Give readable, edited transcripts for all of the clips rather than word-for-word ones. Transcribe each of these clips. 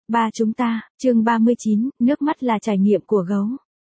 Ba chúng ta, chương 39, nước mắt là trải nghiệm của gấu.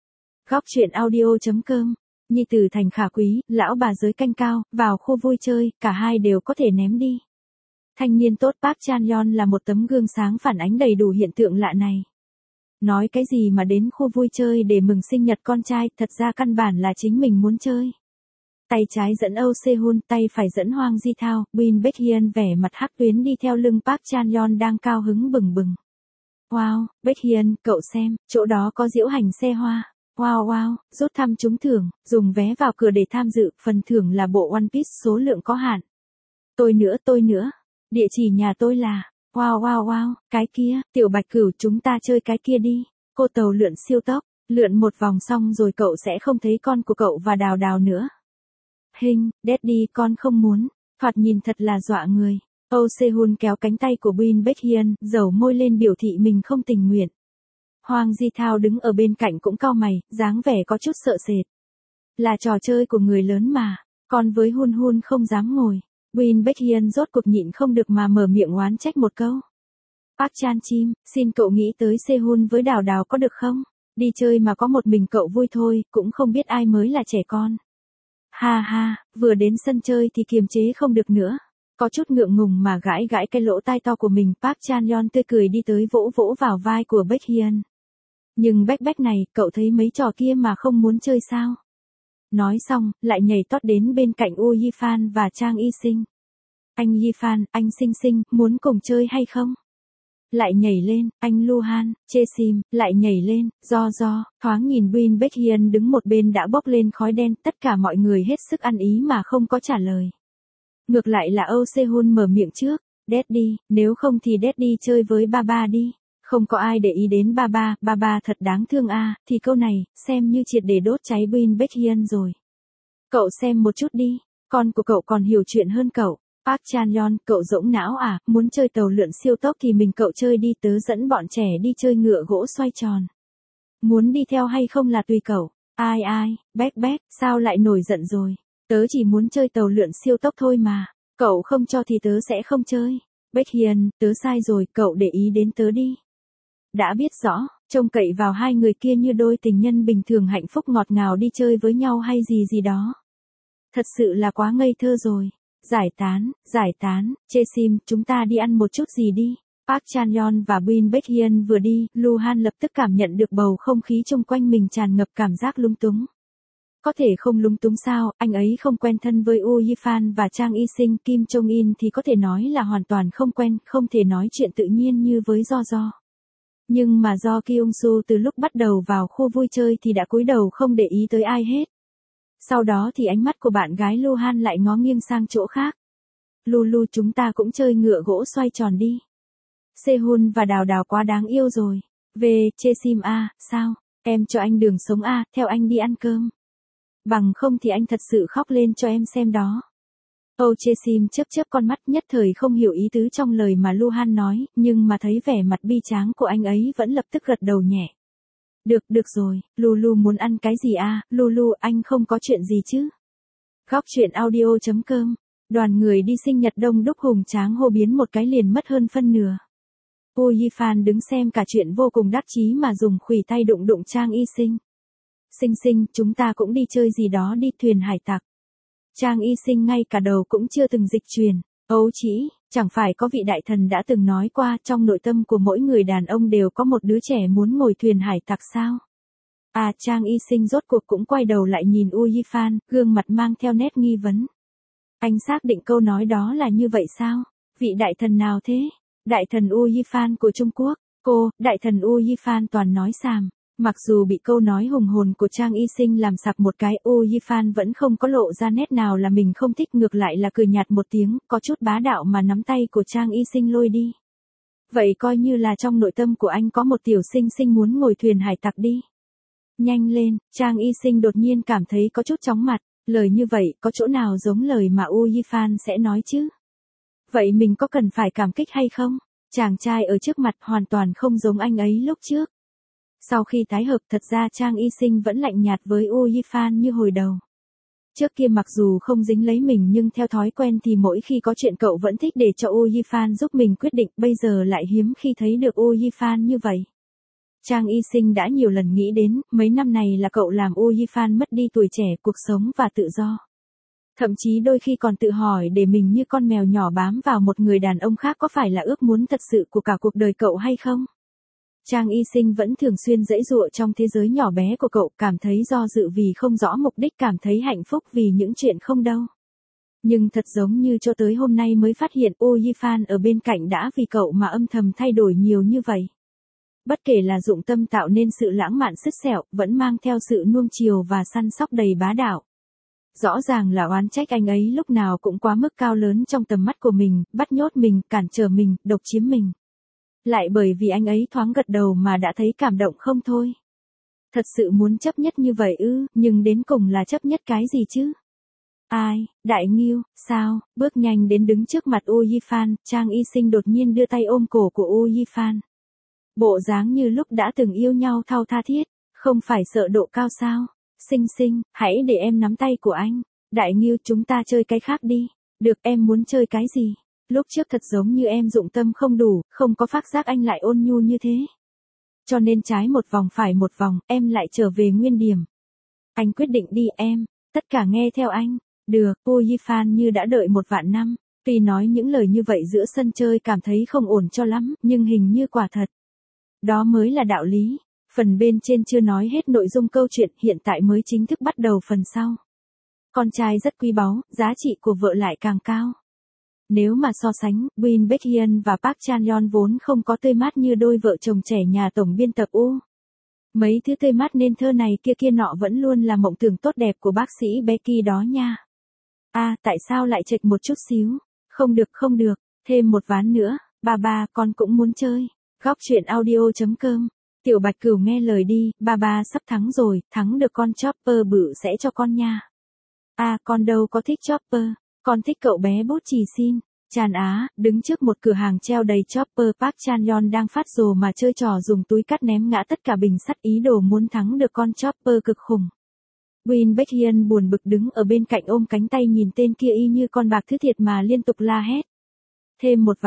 Góc truyện audio.com. Nhi tử thành khả quý, lão bà giới canh cao, vào khu vui chơi, cả hai đều có thể ném đi. Thanh niên tốt Park Chan-yeon là một tấm gương sáng phản ánh đầy đủ hiện tượng lạ này. Nói cái gì mà đến khu vui chơi để mừng sinh nhật con trai, thật ra căn bản là chính mình muốn chơi. Tay trái dẫn Âu Se-hun, tay phải dẫn Hwang Ji-thao, Bin Baek-hyun vẻ mặt hắc tuyến đi theo lưng Park Chan-yeon đang cao hứng bừng bừng. Wow, Baek-hyun, cậu xem, chỗ đó có diễu hành xe hoa. Wow wow, rút thăm trúng thưởng, dùng vé vào cửa để tham dự, phần thưởng là bộ One Piece số lượng có hạn. Tôi nữa, địa chỉ nhà tôi là, wow wow wow, cái kia, tiểu bạch cửu chúng ta chơi cái kia đi, cô tàu lượn siêu tốc, lượn một vòng xong rồi cậu sẽ không thấy con của cậu và đào đào nữa. Hình, Daddy con không muốn, thoạt nhìn thật là dọa người. Âu Se-hun kéo cánh tay của Bin Baek-hyun, dầu môi lên biểu thị mình không tình nguyện. Hwang Ji-thao đứng ở bên cạnh cũng cau mày, dáng vẻ có chút sợ sệt. Là trò chơi của người lớn mà, con với Hun Hun không dám ngồi. Bin Baek-hyun rốt cuộc nhịn không được mà mở miệng oán trách một câu. Park Chan-chim, xin cậu nghĩ tới Se-hun với đào đào có được không? Đi chơi mà có một mình cậu vui thôi, cũng không biết ai mới là trẻ con. Ha ha, vừa đến sân chơi thì kiềm chế không được nữa. Có chút ngượng ngùng mà gãi gãi cái lỗ tai to của mình, Park Chan-yeon tươi cười đi tới vỗ vỗ vào vai của Baek-hyun. Nhưng Baek này, cậu thấy mấy trò kia mà không muốn chơi sao? Nói xong, lại nhảy tót đến bên cạnh Woo Yi-fan và Chang Y-sinh. Anh Yi-fan, anh Sinh Sinh, muốn cùng chơi hay không? Lại nhảy lên, anh Luhan, Chesim, lại nhảy lên, do, thoáng nhìn Bin Baek-hyun đứng một bên đã bốc lên khói đen, tất cả mọi người hết sức ăn ý mà không có trả lời. Ngược lại là Âu Se-hun mở miệng trước, Daddy, nếu không thì Daddy chơi với Baba đi. Không có ai để ý đến Baba thật đáng thương a, thì câu này, xem như triệt để đốt cháy Bin Baek-hyun rồi. Cậu xem một chút đi, con của cậu còn hiểu chuyện hơn cậu. Park Chan-yeon, cậu rỗng não à, muốn chơi tàu lượn siêu tốc thì mình cậu chơi đi, tớ dẫn bọn trẻ đi chơi ngựa gỗ xoay tròn. Muốn đi theo hay không là tùy cậu. Ai, Baek, sao lại nổi giận rồi? Tớ chỉ muốn chơi tàu lượn siêu tốc thôi mà, cậu không cho thì tớ sẽ không chơi. Baek-hyun, tớ sai rồi, cậu để ý đến tớ đi. Đã biết rõ, trông cậy vào hai người kia như đôi tình nhân bình thường hạnh phúc ngọt ngào đi chơi với nhau hay gì đó. Thật sự là quá ngây thơ rồi. Giải tán, Chesim, chúng ta đi ăn một chút gì đi. Park Chan-yeon và Bin Baek-hyun vừa đi, Luhan lập tức cảm nhận được bầu không khí xung quanh mình tràn ngập cảm giác lung túng. Có thể không lung túng sao, anh ấy không quen thân với Woo Yi-fan và Chang Y-sinh, Kim Jong-in thì có thể nói là hoàn toàn không quen, không thể nói chuyện tự nhiên như với Do. Nhưng mà do Kyung-soo từ lúc bắt đầu vào khu vui chơi thì đã cúi đầu không để ý tới ai hết. Sau đó thì ánh mắt của bạn gái Luhan lại ngó nghiêng sang chỗ khác. Lulu chúng ta cũng chơi ngựa gỗ xoay tròn đi. Se-hun và đào đào quá đáng yêu rồi. Về, Chesim a, sao, em cho anh đường sống a, theo anh đi ăn cơm. Bằng không thì anh thật sự khóc lên cho em xem đó. Âu Chesim chớp con mắt nhất thời không hiểu ý tứ trong lời mà Luhan nói, nhưng mà thấy vẻ mặt bi tráng của anh ấy vẫn lập tức gật đầu nhẹ. Được rồi, Lulu muốn ăn cái gì à, Lulu anh không có chuyện gì chứ. Góc truyện audio.com, đoàn người đi sinh nhật đông đúc hùng tráng hô biến một cái liền mất hơn phân nửa. Woo Yi-fan đứng xem cả chuyện vô cùng đắc chí mà dùng khuỷu tay đụng Chang Y-sinh. Sinh, chúng ta cũng đi chơi gì đó đi, thuyền hải tặc. Chang Y-sinh ngay cả đầu cũng chưa từng dịch truyền. Ấu chỉ, chẳng phải có vị đại thần đã từng nói qua trong nội tâm của mỗi người đàn ông đều có một đứa trẻ muốn ngồi thuyền hải tặc sao? À, Chang Y-sinh rốt cuộc cũng quay đầu lại nhìn Woo Yi-fan, gương mặt mang theo nét nghi vấn. Anh xác định câu nói đó là như vậy sao? Vị đại thần nào thế? Đại thần Woo Yi-fan của Trung Quốc. Cô, đại thần Woo Yi-fan toàn nói xàm. Mặc dù bị câu nói hùng hồn của Chang Y-sinh làm sặc một cái, Woo Yi-fan vẫn không có lộ ra nét nào là mình không thích, ngược lại là cười nhạt một tiếng, có chút bá đạo mà nắm tay của Chang Y-sinh lôi đi. Vậy coi như là trong nội tâm của anh có một tiểu sinh sinh muốn ngồi thuyền hải tặc đi. Nhanh lên, Chang Y-sinh đột nhiên cảm thấy có chút chóng mặt, lời như vậy có chỗ nào giống lời mà Woo Yi-fan sẽ nói chứ? Vậy mình có cần phải cảm kích hay không? Chàng trai ở trước mặt hoàn toàn không giống anh ấy lúc trước. Sau khi tái hợp thật ra Chang Y-sinh vẫn lạnh nhạt với Woo Yi-fan như hồi đầu. Trước kia mặc dù không dính lấy mình nhưng theo thói quen thì mỗi khi có chuyện cậu vẫn thích để cho Oh Yi-fan giúp mình quyết định, bây giờ lại hiếm khi thấy được Oh Yi-fan như vậy. Trang Y Sinh đã nhiều lần nghĩ đến, mấy năm này là cậu làm Oh Yi-fan mất đi tuổi trẻ, cuộc sống và tự do. Thậm chí đôi khi còn tự hỏi để mình như con mèo nhỏ bám vào một người đàn ông khác có phải là ước muốn thật sự của cả cuộc đời cậu hay không? Trang Y Sinh vẫn thường xuyên giãy giụa trong thế giới nhỏ bé của cậu, cảm thấy do dự vì không rõ mục đích, cảm thấy hạnh phúc vì những chuyện không đâu. Nhưng thật giống như cho tới hôm nay mới phát hiện Oh Yi-fan ở bên cạnh đã vì cậu mà âm thầm thay đổi nhiều như vậy. Bất kể là dụng tâm tạo nên sự lãng mạn sứt sẹo, vẫn mang theo sự nuông chiều và săn sóc đầy bá đạo. Rõ ràng là oán trách anh ấy lúc nào cũng quá mức cao lớn trong tầm mắt của mình, bắt nhốt mình, cản trở mình, độc chiếm mình. Lại bởi vì anh ấy thoáng gật đầu mà đã thấy cảm động không thôi. Thật sự muốn chấp nhất như vậy ư, nhưng đến cùng là chấp nhất cái gì chứ? Ai, Đại Nghiêu, sao? Bước nhanh đến đứng trước mặt Oh Yi-fan, Trang Y Sinh đột nhiên đưa tay ôm cổ của Oh Yi-fan. Bộ dáng như lúc đã từng yêu nhau thao tha thiết, không phải sợ độ cao sao? Sinh Sinh, hãy để em nắm tay của anh. Đại Nghiêu, chúng ta chơi cái khác đi. Được, em muốn chơi cái gì? Lúc trước thật giống như em dụng tâm không đủ, không có phát giác anh lại ôn nhu như thế. Cho nên trái một vòng phải một vòng, em lại trở về nguyên điểm. Anh quyết định đi em, tất cả nghe theo anh. Được, Oh Yi-fan như đã đợi một vạn năm. Tuy nói những lời như vậy giữa sân chơi cảm thấy không ổn cho lắm, nhưng hình như quả thật. Đó mới là đạo lý. Phần bên trên chưa nói hết nội dung câu chuyện, hiện tại mới chính thức bắt đầu phần sau. Con trai rất quý báu, giá trị của vợ lại càng cao. Nếu mà so sánh, Win Baekhyun và Park Chan-yeon vốn không có tươi mát như đôi vợ chồng trẻ nhà tổng biên tập U. Mấy thứ tươi mát nên thơ này kia nọ vẫn luôn là mộng tưởng tốt đẹp của bác sĩ Becky đó nha. Tại sao lại chệch một chút xíu? Không được, thêm một ván nữa, ba con cũng muốn chơi. Góc truyện audio.com. Tiểu Bạch Cửu nghe lời đi, ba sắp thắng rồi, thắng được con Chopper bự sẽ cho con nha. Con đâu có thích Chopper, con thích cậu bé bút chì xin. Tràn Á, đứng trước một cửa hàng treo đầy Chopper, Park Chan-yeon đang phát rồ mà chơi trò dùng túi cát ném ngã tất cả bình sắt, ý đồ muốn thắng được con Chopper cực khủng. Win Baekhyun buồn bực đứng ở bên cạnh ôm cánh tay nhìn tên kia y như con bạc thứ thiệt mà liên tục la hét. Thêm một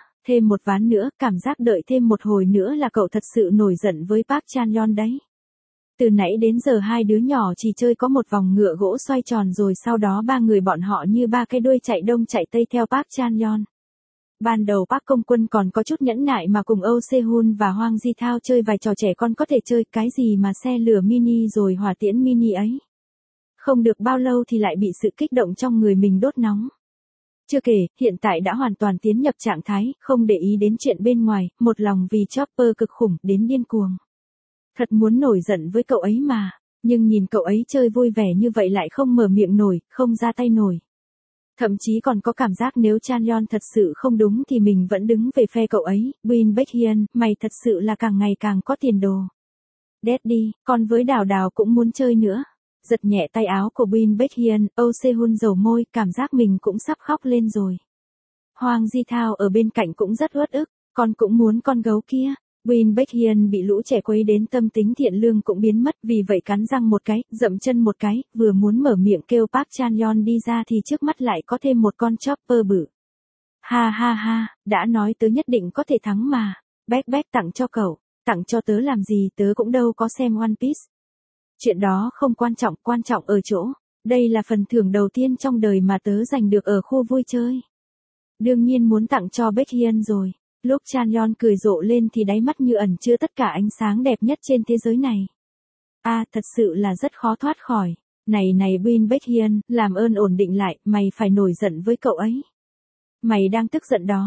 ván nữa, cảm giác đợi thêm một hồi nữa là cậu thật sự nổi giận với Park Chan-yeon đấy. Từ nãy đến giờ hai đứa nhỏ chỉ chơi có một vòng ngựa gỗ xoay tròn rồi sau đó ba người bọn họ như ba cái đuôi chạy đông chạy tây theo Park Chan-yeon. Ban đầu Park Công Quân còn có chút nhẫn nại mà cùng Oh Se-hun và Hwang Ji-thao chơi vài trò trẻ con có thể chơi, cái gì mà xe lửa mini rồi hỏa tiễn mini ấy. Không được bao lâu thì lại bị sự kích động trong người mình đốt nóng. Chưa kể, hiện tại đã hoàn toàn tiến nhập trạng thái, không để ý đến chuyện bên ngoài, một lòng vì Chopper cực khủng, đến điên cuồng. Thật muốn nổi giận với cậu ấy mà, nhưng nhìn cậu ấy chơi vui vẻ như vậy lại không mở miệng nổi, không ra tay nổi. Thậm chí còn có cảm giác nếu Chan-yeon thật sự không đúng thì mình vẫn đứng về phe cậu ấy. Win Baekhyun, mày thật sự là càng ngày càng có tiền đồ. Daddy, con với Đào Đào cũng muốn chơi nữa. Giật nhẹ tay áo của Win Baekhyun, Oh Se-hun dầu môi, cảm giác mình cũng sắp khóc lên rồi. Hwang Ji-thao ở bên cạnh cũng rất uất ức, con cũng muốn con gấu kia. Win Baekhyun bị lũ trẻ quấy đến tâm tính thiện lương cũng biến mất, vì vậy cắn răng một cái, dậm chân một cái, vừa muốn mở miệng kêu Park Chan-yeon đi ra thì trước mắt lại có thêm một con Chopper bự. Ha, đã nói tớ nhất định có thể thắng mà. Bách tặng cho cậu, tặng cho tớ làm gì, tớ cũng đâu có xem One Piece. Chuyện đó không quan trọng ở chỗ, đây là phần thưởng đầu tiên trong đời mà tớ giành được ở khu vui chơi. Đương nhiên muốn tặng cho Baekhyun rồi. Lúc Chan-yeon cười rộ lên thì đáy mắt như ẩn chứa tất cả ánh sáng đẹp nhất trên thế giới này. Thật sự là rất khó thoát khỏi. Này Win Baekhyun, làm ơn ổn định lại, mày phải nổi giận với cậu ấy. Mày đang tức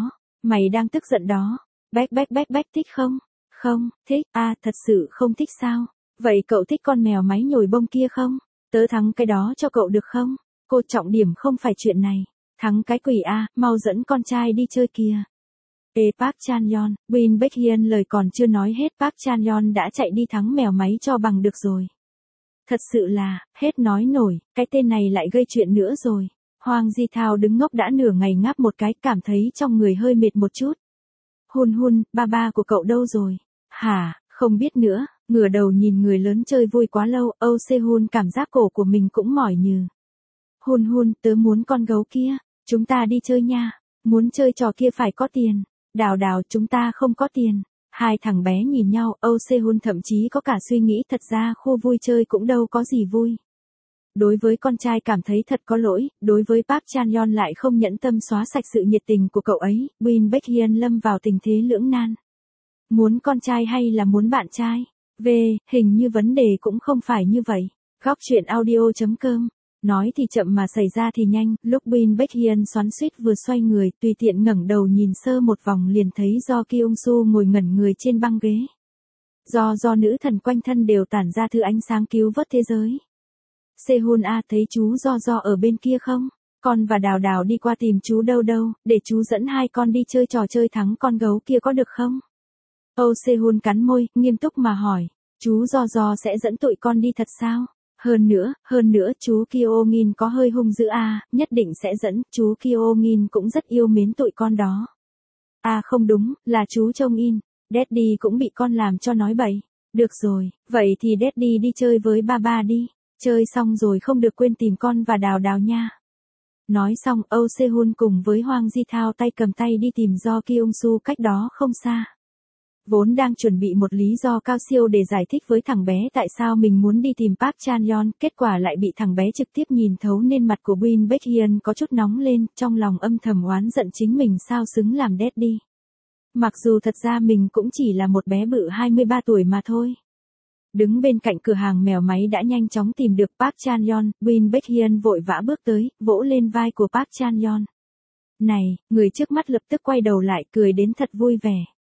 giận đó. Bách thích không? Không, thích. Thật sự không thích sao? Vậy cậu thích con mèo máy nhồi bông kia không? Tớ thắng cái đó cho cậu được không? Cô trọng điểm không phải chuyện này. Thắng cái quỷ mau dẫn con trai đi chơi kìa. Park Chan-yeon, Win Baekhyun lời còn chưa nói hết, Park Chan-yeon đã chạy đi thắng mèo máy cho bằng được rồi. Thật sự là, hết nói nổi, cái tên này lại gây chuyện nữa rồi. Hwang Ji-thao đứng ngốc đã nửa ngày ngáp một cái, cảm thấy trong người hơi mệt một chút. Hun, ba của cậu đâu rồi? Hả, không biết nữa, ngửa đầu nhìn người lớn chơi vui quá lâu, Oh Se-hun cảm giác cổ của mình cũng mỏi nhừ. Hun hun, tớ muốn con gấu kia, chúng ta đi chơi nha, muốn chơi trò kia phải có tiền. Đào đào, chúng ta không có tiền. Hai thằng bé nhìn nhau, Âu Se-hun thậm chí có cả suy nghĩ thật ra khu vui chơi cũng đâu có gì vui. Đối với con trai cảm thấy thật có lỗi, đối với Park Chan-yeon lại không nhẫn tâm xóa sạch sự nhiệt tình của cậu ấy, Win Baek-hyun lâm vào tình thế lưỡng nan. Muốn con trai hay là muốn bạn trai? Hình như vấn đề cũng không phải như vậy. Góc chuyện audio.com. Nói thì chậm mà xảy ra thì nhanh, lúc Win Baek-hyun xoắn xuýt vừa xoay người, tùy tiện ngẩng đầu nhìn sơ một vòng liền thấy Do Kyung-soo ngồi ngẩn người trên băng ghế. Do nữ thần quanh thân đều tản ra thứ ánh sáng cứu vớt thế giới. Se-hun à, thấy chú Do ở bên kia không? Con và Đào Đào đi qua tìm chú đâu, để chú dẫn hai con đi chơi trò chơi thắng con gấu kia có được không? Âu Se-hun cắn môi, nghiêm túc mà hỏi, chú Do sẽ dẫn tụi con đi thật sao? Hơn nữa chú Kyo-min có hơi hung dữ à, nhất định sẽ dẫn, chú Kyo-min cũng rất yêu mến tụi con đó. À không đúng, là chú Jong-in, Daddy cũng bị con làm cho nói bậy. Được rồi, vậy thì Daddy đi chơi với ba đi, chơi xong rồi không được quên tìm con và Đào Đào nha. Nói xong, Âu Se-hun cùng với Hoàng Ji Thao tay cầm tay đi tìm Do Kyung-soo cách đó không xa. Vốn đang chuẩn bị một lý do cao siêu để giải thích với thằng bé tại sao mình muốn đi tìm Park Chan-yeon, kết quả lại bị thằng bé trực tiếp nhìn thấu nên mặt của Win Baek-hyun có chút nóng lên, trong lòng âm thầm oán giận chính mình sao xứng làm daddy. Mặc dù thật ra mình cũng chỉ là một bé bự 23 tuổi mà thôi. Đứng bên cạnh cửa hàng mèo máy đã nhanh chóng tìm được Park Chan-yeon, Win Baek-hyun vội vã bước tới, vỗ lên vai của Park Chan-yeon. Này, người trước mắt lập tức quay đầu lại cười đến thật vui vẻ.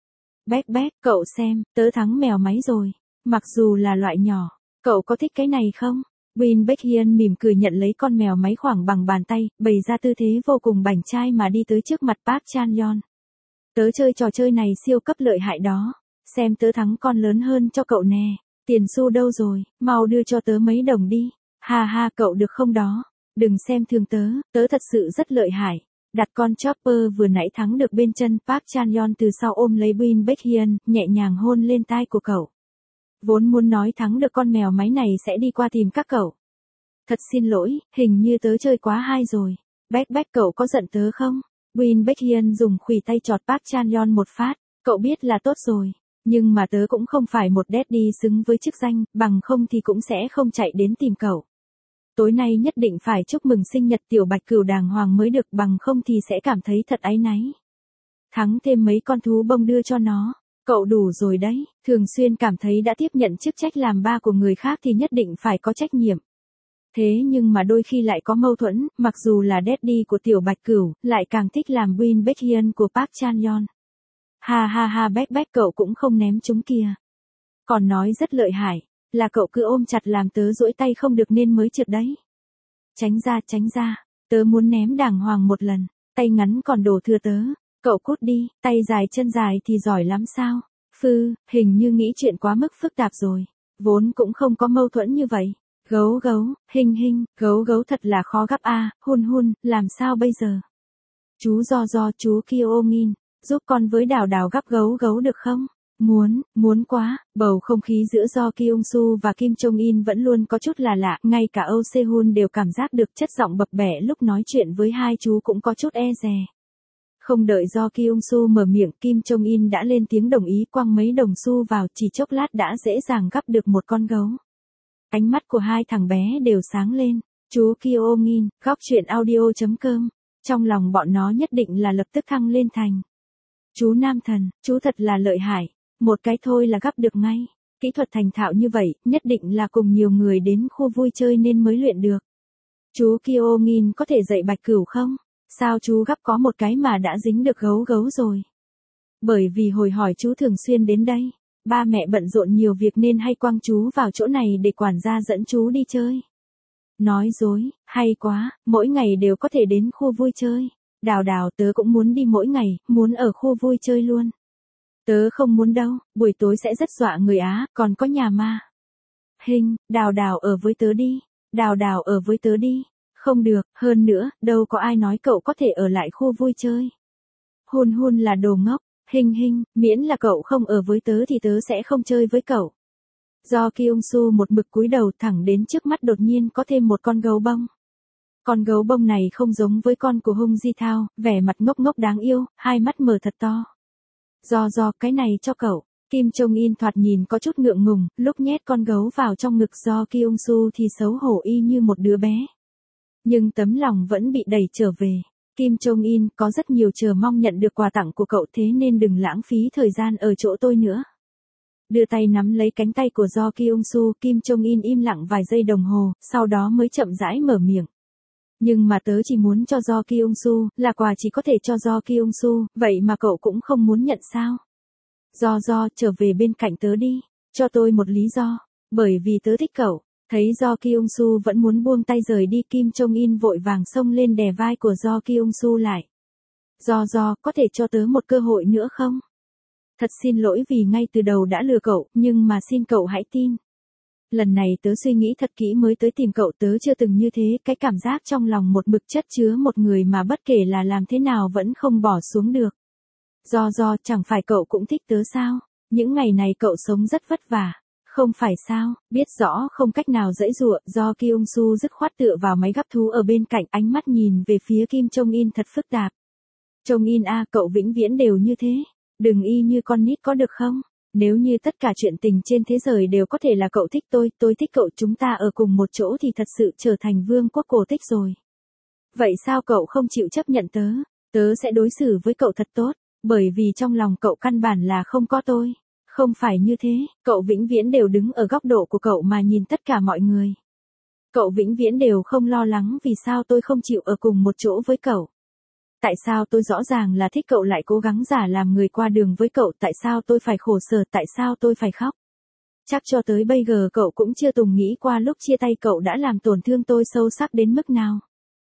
Baek, cậu xem, tớ thắng mèo máy rồi. Mặc dù là loại nhỏ, cậu có thích cái này không? Win Baek-hyun mỉm cười nhận lấy con mèo máy khoảng bằng bàn tay, bày ra tư thế vô cùng bảnh trai mà đi tới trước mặt Park Chan-yeon. Tớ chơi trò chơi này siêu cấp lợi hại đó. Xem tớ thắng con lớn hơn cho cậu nè. Tiền xu đâu rồi, mau đưa cho tớ mấy đồng đi. Ha, cậu được không đó? Đừng xem thường tớ thật sự rất lợi hại. Đặt con Chopper vừa nãy thắng được bên chân, Park Chan-yeon từ sau ôm lấy Win Baek-hyun, nhẹ nhàng hôn lên tai của cậu. Vốn muốn nói thắng được con mèo máy này sẽ đi qua tìm các cậu. Thật xin lỗi, hình như tớ chơi quá hay rồi. Baek, cậu có giận tớ không? Win Baek-hyun dùng khuỷu tay chọt Park Chan-yeon một phát, cậu biết là tốt rồi. Nhưng mà tớ cũng không phải một daddy xứng với chức danh, bằng không thì cũng sẽ không chạy đến tìm cậu. Tối nay nhất định phải chúc mừng sinh nhật tiểu bạch cừu đàng hoàng mới được, bằng không thì sẽ cảm thấy thật áy náy. Thắng thêm mấy con thú bông đưa cho nó. Cậu đủ rồi đấy, thường xuyên cảm thấy đã tiếp nhận chức trách làm ba của người khác thì nhất định phải có trách nhiệm. Thế nhưng mà đôi khi lại có mâu thuẫn, mặc dù là daddy của tiểu bạch cừu, lại càng thích làm Win Baek-hyun của Park Chan-yeon. Ha, Baek, cậu cũng không ném chúng kìa. Còn nói rất lợi hại, là cậu cứ ôm chặt làm tớ duỗi tay không được nên mới trượt đấy. Tránh ra, tớ muốn ném đàng hoàng một lần, tay ngắn còn đổ thừa tớ. Cậu cút đi, tay dài chân dài thì giỏi lắm sao? Hình như nghĩ chuyện quá mức phức tạp rồi. Vốn cũng không có mâu thuẫn như vậy. Gấu, hình, gấu thật là khó gấp a. Hun, làm sao bây giờ? Chú Do, chú Kyo-min, giúp con với Đào Đào gấp gấu được không? Muốn quá. Bầu không khí giữa Do Kyung-soo và Kim Jong-in vẫn luôn có chút là lạ, ngay cả Âu Se-hun đều cảm giác được chất giọng bập bẹ lúc nói chuyện với hai chú cũng có chút e dè. Không đợi Do Kyung-soo mở miệng, Kim Jong-in đã lên tiếng đồng ý, quăng mấy đồng xu vào, chỉ chốc lát đã dễ dàng gắp được một con gấu. Ánh mắt của hai thằng bé đều sáng lên. Chú Kyo-min, góc chuyện audio.com. Trong lòng bọn nó nhất định là lập tức thăng lên thành. Chú nam thần, chú thật là lợi hại. Một cái thôi là gắp được ngay. Kỹ thuật thành thạo như vậy, nhất định là cùng nhiều người đến khu vui chơi nên mới luyện được. Chú Kyo-min có thể dạy bạch cửu không? Sao chú gắp có một cái mà đã dính được gấu rồi? Bởi vì hồi hỏi chú thường xuyên đến đây. Ba mẹ bận rộn nhiều việc nên hay quăng chú vào chỗ này để quản gia dẫn chú đi chơi. Nói dối, hay quá, mỗi ngày đều có thể đến khu vui chơi. Đào, tớ cũng muốn đi mỗi ngày, muốn ở khu vui chơi luôn. Tớ không muốn đâu, buổi tối sẽ rất dọa người á, còn có nhà ma. Đào ở với tớ đi. Đào ở với tớ đi. Không được, hơn nữa, đâu có ai nói cậu có thể ở lại khu vui chơi. Hun là đồ ngốc. Hình, miễn là cậu không ở với tớ thì tớ sẽ không chơi với cậu. Do Kyung-soo một mực cúi đầu thẳng đến trước mắt đột nhiên có thêm một con gấu bông. Con gấu bông này không giống với con của Hung Ji Thao, vẻ mặt ngốc ngốc đáng yêu, hai mắt mở thật to. Do cái này cho cậu. Kim Jong In thoạt nhìn có chút ngượng ngùng, lúc nhét con gấu vào trong ngực Do Kyung Su thì xấu hổ y như một đứa bé. Nhưng tấm lòng vẫn bị đẩy trở về. Kim Jong In có rất nhiều chờ mong nhận được quà tặng của cậu, thế nên đừng lãng phí thời gian ở chỗ tôi nữa. Đưa tay nắm lấy cánh tay của Do Kyung Su, Kim Jong In im lặng vài giây đồng hồ, sau đó mới chậm rãi mở miệng. Nhưng mà tớ chỉ muốn cho Do Kyung Su, là quà chỉ có thể cho Do Kyung Su, vậy mà cậu cũng không muốn nhận sao? Do, trở về bên cạnh tớ đi, cho tôi một lý do, bởi vì tớ thích cậu. Thấy Do Kyung Su vẫn muốn buông tay rời đi, Kim Jong In vội vàng xông lên đè vai của Do Kyung Su lại. Do, có thể cho tớ một cơ hội nữa không? Thật xin lỗi vì ngay từ đầu đã lừa cậu, nhưng mà xin cậu hãy tin. Lần này tớ suy nghĩ thật kỹ mới tới tìm cậu, tớ chưa từng như thế, cái cảm giác trong lòng một mực chất chứa một người mà bất kể là làm thế nào vẫn không bỏ xuống được. Do, chẳng phải cậu cũng thích tớ sao? Những ngày này cậu sống rất vất vả. Không phải sao, biết rõ không cách nào giãy giụa, Do Kyung Su dứt khoát tựa vào máy gắp thú ở bên cạnh, ánh mắt nhìn về phía Kim Jong In thật phức tạp. Jong In à, cậu vĩnh viễn đều như thế. Đừng y như con nít có được không? Nếu như tất cả chuyện tình trên thế giới đều có thể là cậu thích tôi thích cậu, chúng ta ở cùng một chỗ thì thật sự trở thành vương quốc cổ tích rồi. Vậy sao cậu không chịu chấp nhận tớ? Tớ sẽ đối xử với cậu thật tốt, bởi vì trong lòng cậu căn bản là không có tôi. Không phải như thế, cậu vĩnh viễn đều đứng ở góc độ của cậu mà nhìn tất cả mọi người. Cậu vĩnh viễn đều không lo lắng vì sao tôi không chịu ở cùng một chỗ với cậu. Tại sao tôi rõ ràng là thích cậu lại cố gắng giả làm người qua đường với cậu, tại sao tôi phải khổ sở, tại sao tôi phải khóc. Chắc cho tới bây giờ cậu cũng chưa từng nghĩ qua lúc chia tay cậu đã làm tổn thương tôi sâu sắc đến mức nào.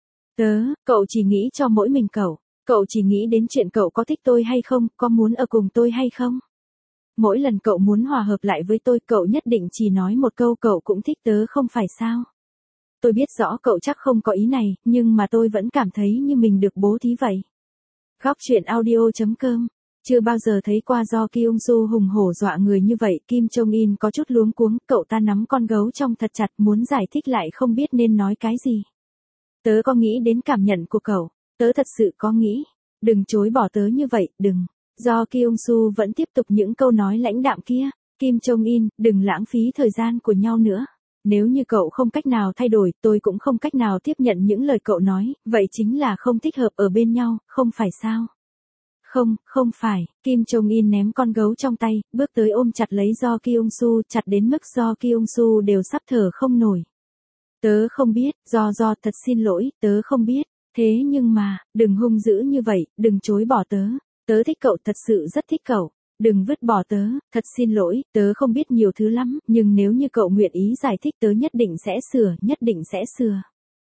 Cậu chỉ nghĩ cho mỗi mình cậu chỉ nghĩ đến chuyện cậu có thích tôi hay không, có muốn ở cùng tôi hay không. Mỗi lần cậu muốn hòa hợp lại với tôi, cậu nhất định chỉ nói một câu cậu cũng thích tớ, không phải sao? Tôi biết rõ cậu chắc không có ý này, nhưng mà tôi vẫn cảm thấy như mình được bố thí vậy. Góc truyện audio.com. Chưa bao giờ thấy qua Do Kyung Su hùng hổ dọa người như vậy, Kim Jong In có chút luống cuống, cậu ta nắm con gấu trong thật chặt muốn giải thích lại không biết nên nói cái gì. Tớ có nghĩ đến cảm nhận của cậu, tớ thật sự có nghĩ. Đừng chối bỏ tớ như vậy, đừng. Do Kyung Su vẫn tiếp tục những câu nói lãnh đạm kia. Kim Jong In, đừng lãng phí thời gian của nhau nữa. Nếu như cậu không cách nào thay đổi, tôi cũng không cách nào tiếp nhận những lời cậu nói, vậy chính là không thích hợp ở bên nhau, không phải sao? Không phải, Kim Jong In ném con gấu trong tay, bước tới ôm chặt lấy Do Kyung Su, chặt đến mức Do Kyung Su đều sắp thở không nổi. Tớ không biết, Do, thật xin lỗi, tớ không biết. Thế nhưng mà, đừng hung dữ như vậy, đừng chối bỏ tớ. Tớ thích cậu, thật sự rất thích cậu. Đừng vứt bỏ tớ, thật xin lỗi, tớ không biết nhiều thứ lắm, nhưng nếu như cậu nguyện ý giải thích tớ nhất định sẽ sửa, nhất định sẽ sửa.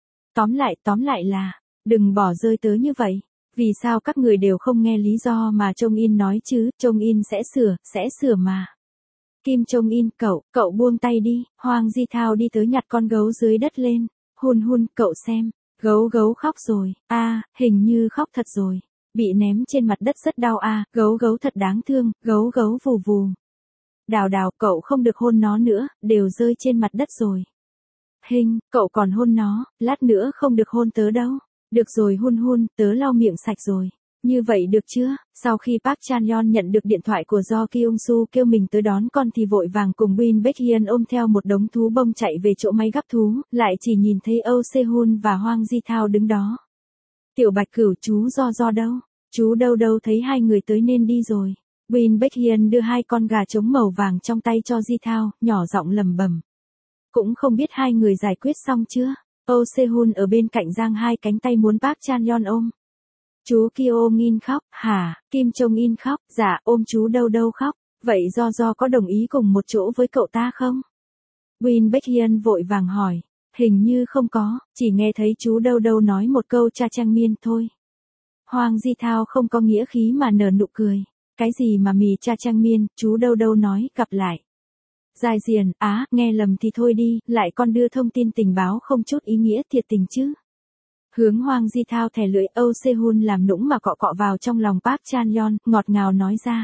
Tóm lại là, đừng bỏ rơi tớ như vậy. Vì sao các người đều không nghe lý do mà Jong In nói chứ, Jong In sẽ sửa mà. Kim Jong In, cậu buông tay đi, Hwang Ji Thao đi tới nhặt con gấu dưới đất lên. Hun, cậu xem, gấu khóc rồi, hình như khóc thật rồi. Bị ném trên mặt đất rất đau gấu thật đáng thương, gấu vù vù. Đào, cậu không được hôn nó nữa, đều rơi trên mặt đất rồi. Hình, cậu còn hôn nó, lát nữa không được hôn tớ đâu. Được rồi Hun, tớ lau miệng sạch rồi. Như vậy được chưa? Sau khi Park Chan-yeon nhận được điện thoại của Do Kyung Su kêu mình tới đón con thì vội vàng cùng Win Baek-hyun ôm theo một đống thú bông chạy về chỗ máy gắp thú, lại chỉ nhìn thấy Oh Se-hun và Hwang Ji Thao đứng đó. Tiểu Bạch Cửu, chú Do đâu? Chú đâu thấy hai người tới nên đi rồi. Win Baek-hyun đưa hai con gà trống màu vàng trong tay cho Ji Thao, nhỏ giọng lẩm bẩm. Cũng không biết hai người giải quyết xong chưa? Oh Se-hun ở bên cạnh giang hai cánh tay muốn Park Chan-yeon ôm. Chú Kyung In khóc, hả? Kim Jong In khóc, dạ, ôm chú đâu khóc. Vậy Do có đồng ý cùng một chỗ với cậu ta không? Win Baek-hyun vội vàng hỏi. Hình như không có, chỉ nghe thấy chú đâu nói một câu cha trang miên thôi. Hwang Ji Thao không có nghĩa khí mà nở nụ cười. Cái gì mà mì cha trang miên, chú đâu nói, gặp lại. Dài diền, nghe lầm thì thôi đi, lại con đưa thông tin tình báo không chút ý nghĩa thiệt tình chứ. Hướng Hwang Ji Thao thè lưỡi, Oh Se-hun làm nũng mà cọ vào trong lòng Park Chan-yeon, ngọt ngào nói ra.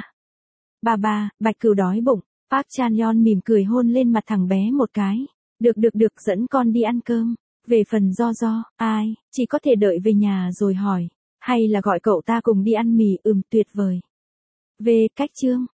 Ba, Bạch Cửu đói bụng. Park Chan-yeon mỉm cười hôn lên mặt thằng bé một cái. Được, dẫn con đi ăn cơm. Về phần Do, ai, chỉ có thể đợi về nhà rồi hỏi. Hay là gọi cậu ta cùng đi ăn mì, tuyệt vời. Về cách chương.